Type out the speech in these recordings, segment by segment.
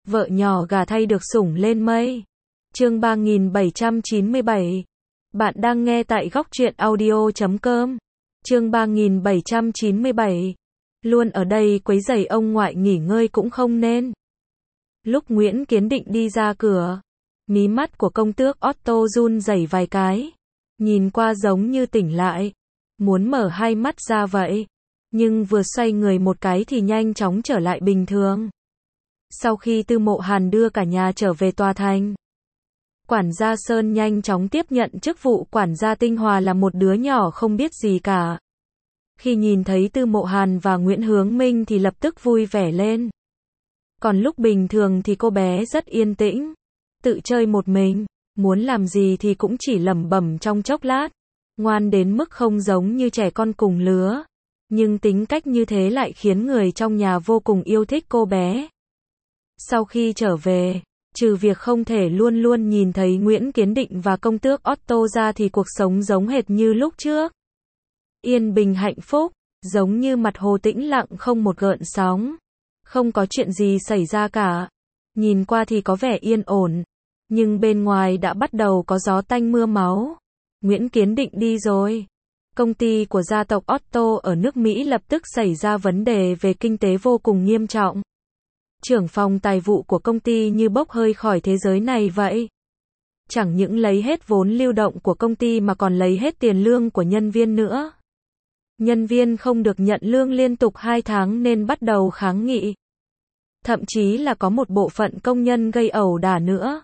Vợ nhỏ gà thay được sủng lên mây. Chương 3797. Bạn đang nghe tại góc truyện audio.com. Chương 3797. Luôn ở đây quấy rầy ông ngoại nghỉ ngơi cũng không nên. Lúc Nguyễn Kiến Định đi ra cửa, mí mắt của công tước Otto run rẩy vài cái. Nhìn qua giống như tỉnh lại, muốn mở hai mắt ra vậy. Nhưng vừa xoay người một cái thì nhanh chóng trở lại bình thường. Sau khi Tư Mộ Hàn đưa cả nhà trở về tòa thành, quản gia Sơn nhanh chóng tiếp nhận chức vụ quản gia Tinh Hòa là một đứa nhỏ không biết gì cả. Khi nhìn thấy Tư Mộ Hàn và Nguyễn Hướng Minh thì lập tức vui vẻ lên. Còn lúc bình thường thì cô bé rất yên tĩnh, tự chơi một mình, muốn làm gì thì cũng chỉ lẩm bẩm trong chốc lát, ngoan đến mức không giống như trẻ con cùng lứa. Nhưng tính cách như thế lại khiến người trong nhà vô cùng yêu thích cô bé. Sau khi trở về, trừ việc không thể luôn luôn nhìn thấy Nguyễn Kiến Định và công tước Otto ra thì cuộc sống giống hệt như lúc trước. Yên bình hạnh phúc, giống như mặt hồ tĩnh lặng không một gợn sóng. Không có chuyện gì xảy ra cả. Nhìn qua thì có vẻ yên ổn, nhưng bên ngoài đã bắt đầu có gió tanh mưa máu. Nguyễn Kiến Định đi rồi. Công ty của gia tộc Otto ở nước Mỹ lập tức xảy ra vấn đề về kinh tế vô cùng nghiêm trọng. Trưởng phòng tài vụ của công ty như bốc hơi khỏi thế giới này vậy. Chẳng những lấy hết vốn lưu động của công ty mà còn lấy hết tiền lương của nhân viên nữa. Nhân viên không được nhận lương liên tục 2 tháng nên bắt đầu kháng nghị. Thậm chí là có một bộ phận công nhân gây ẩu đả nữa.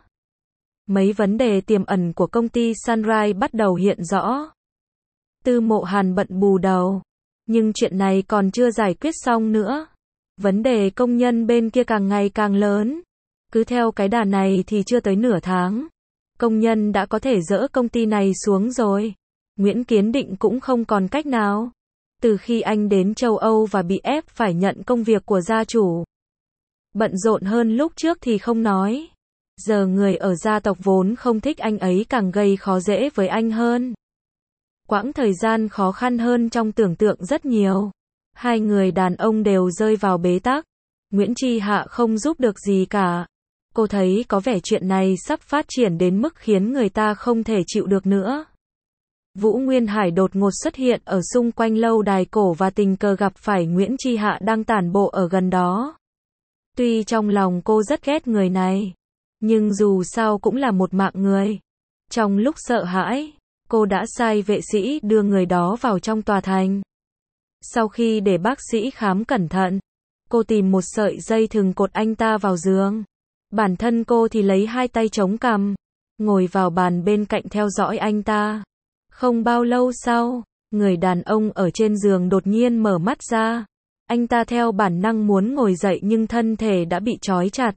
Mấy vấn đề tiềm ẩn của công ty Sunrise bắt đầu hiện rõ. Tư Mộ Hàn bận bù đầu. Nhưng chuyện này còn chưa giải quyết xong nữa. Vấn đề công nhân bên kia càng ngày càng lớn. Cứ theo cái đà này thì chưa tới nửa tháng, công nhân đã có thể dỡ công ty này xuống rồi. Nguyễn Kiến Định cũng không còn cách nào. Từ khi anh đến châu Âu và bị ép phải nhận công việc của gia chủ, bận rộn hơn lúc trước thì không nói. Giờ người ở gia tộc vốn không thích anh ấy càng gây khó dễ với anh hơn. Quãng thời gian khó khăn hơn trong tưởng tượng rất nhiều. Hai người đàn ông đều rơi vào bế tắc. Nguyễn Chi Hạ không giúp được gì cả. Cô thấy có vẻ chuyện này sắp phát triển đến mức khiến người ta không thể chịu được nữa. Vũ Nguyên Hải đột ngột xuất hiện ở xung quanh lâu đài cổ và tình cờ gặp phải Nguyễn Chi Hạ đang tản bộ ở gần đó. Tuy trong lòng cô rất ghét người này, nhưng dù sao cũng là một mạng người. Trong lúc sợ hãi, cô đã sai vệ sĩ đưa người đó vào trong tòa thành. Sau khi để bác sĩ khám cẩn thận, cô tìm một sợi dây thừng cột anh ta vào giường. Bản thân cô thì lấy hai tay chống cằm, ngồi vào bàn bên cạnh theo dõi anh ta. Không bao lâu sau, người đàn ông ở trên giường đột nhiên mở mắt ra. Anh ta theo bản năng muốn ngồi dậy nhưng thân thể đã bị trói chặt.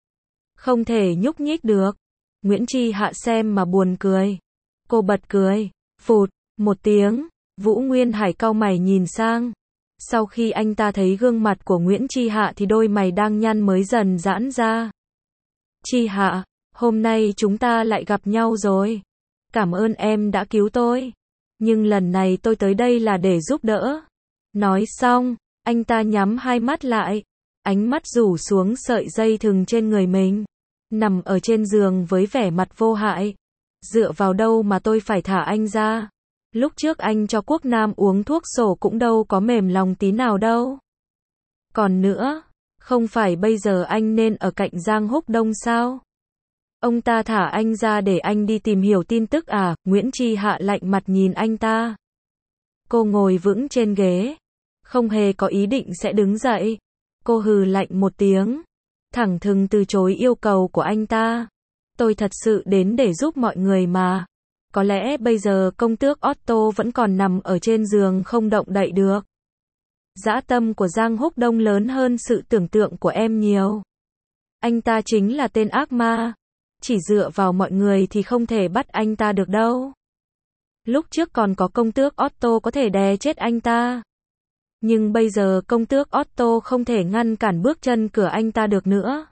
Không thể nhúc nhích được. Nguyễn Chi Hạ xem mà buồn cười. Cô bật cười. Phụt, một tiếng. Vũ Nguyên Hải cau mày nhìn sang. Sau khi anh ta thấy gương mặt của Nguyễn Chi Hạ thì đôi mày đang nhăn mới dần giãn ra. Chi Hạ, hôm nay chúng ta lại gặp nhau rồi. Cảm ơn em đã cứu tôi. Nhưng lần này tôi tới đây là để giúp đỡ. Nói xong, anh ta nhắm hai mắt lại. Ánh mắt rủ xuống sợi dây thừng trên người mình. Nằm ở trên giường với vẻ mặt vô hại. Dựa vào đâu mà tôi phải thả anh ra? Lúc trước anh cho Quốc Nam uống thuốc sổ cũng đâu có mềm lòng tí nào đâu. Còn nữa, không phải bây giờ anh nên ở cạnh Giang Húc Đông sao? Ông ta thả anh ra để anh đi tìm hiểu tin tức à? Nguyễn Chi Hạ lạnh mặt nhìn anh ta. Cô ngồi vững trên ghế, không hề có ý định sẽ đứng dậy. Cô hừ lạnh một tiếng, thẳng thừng từ chối yêu cầu của anh ta. Tôi thật sự đến để giúp mọi người mà. Có lẽ bây giờ công tước Otto vẫn còn nằm ở trên giường không động đậy được. Dã tâm của Giang Húc Đông lớn hơn sự tưởng tượng của em nhiều. Anh ta chính là tên ác ma. Chỉ dựa vào mọi người thì không thể bắt anh ta được đâu. Lúc trước còn có công tước Otto có thể đè chết anh ta. Nhưng bây giờ công tước Otto không thể ngăn cản bước chân cửa anh ta được nữa.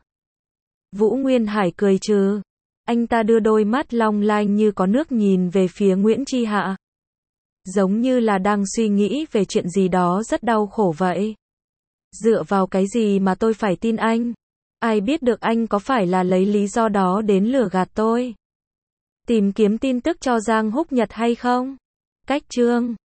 Vũ Nguyên Hải cười trừ. Anh ta đưa đôi mắt long lanh như có nước nhìn về phía Nguyễn Chi Hạ. Giống như là đang suy nghĩ về chuyện gì đó rất đau khổ vậy. Dựa vào cái gì mà tôi phải tin anh? Ai biết được anh có phải là lấy lý do đó đến lừa gạt tôi. Tìm kiếm tin tức cho Giang Húc Nhật hay không? Cách chương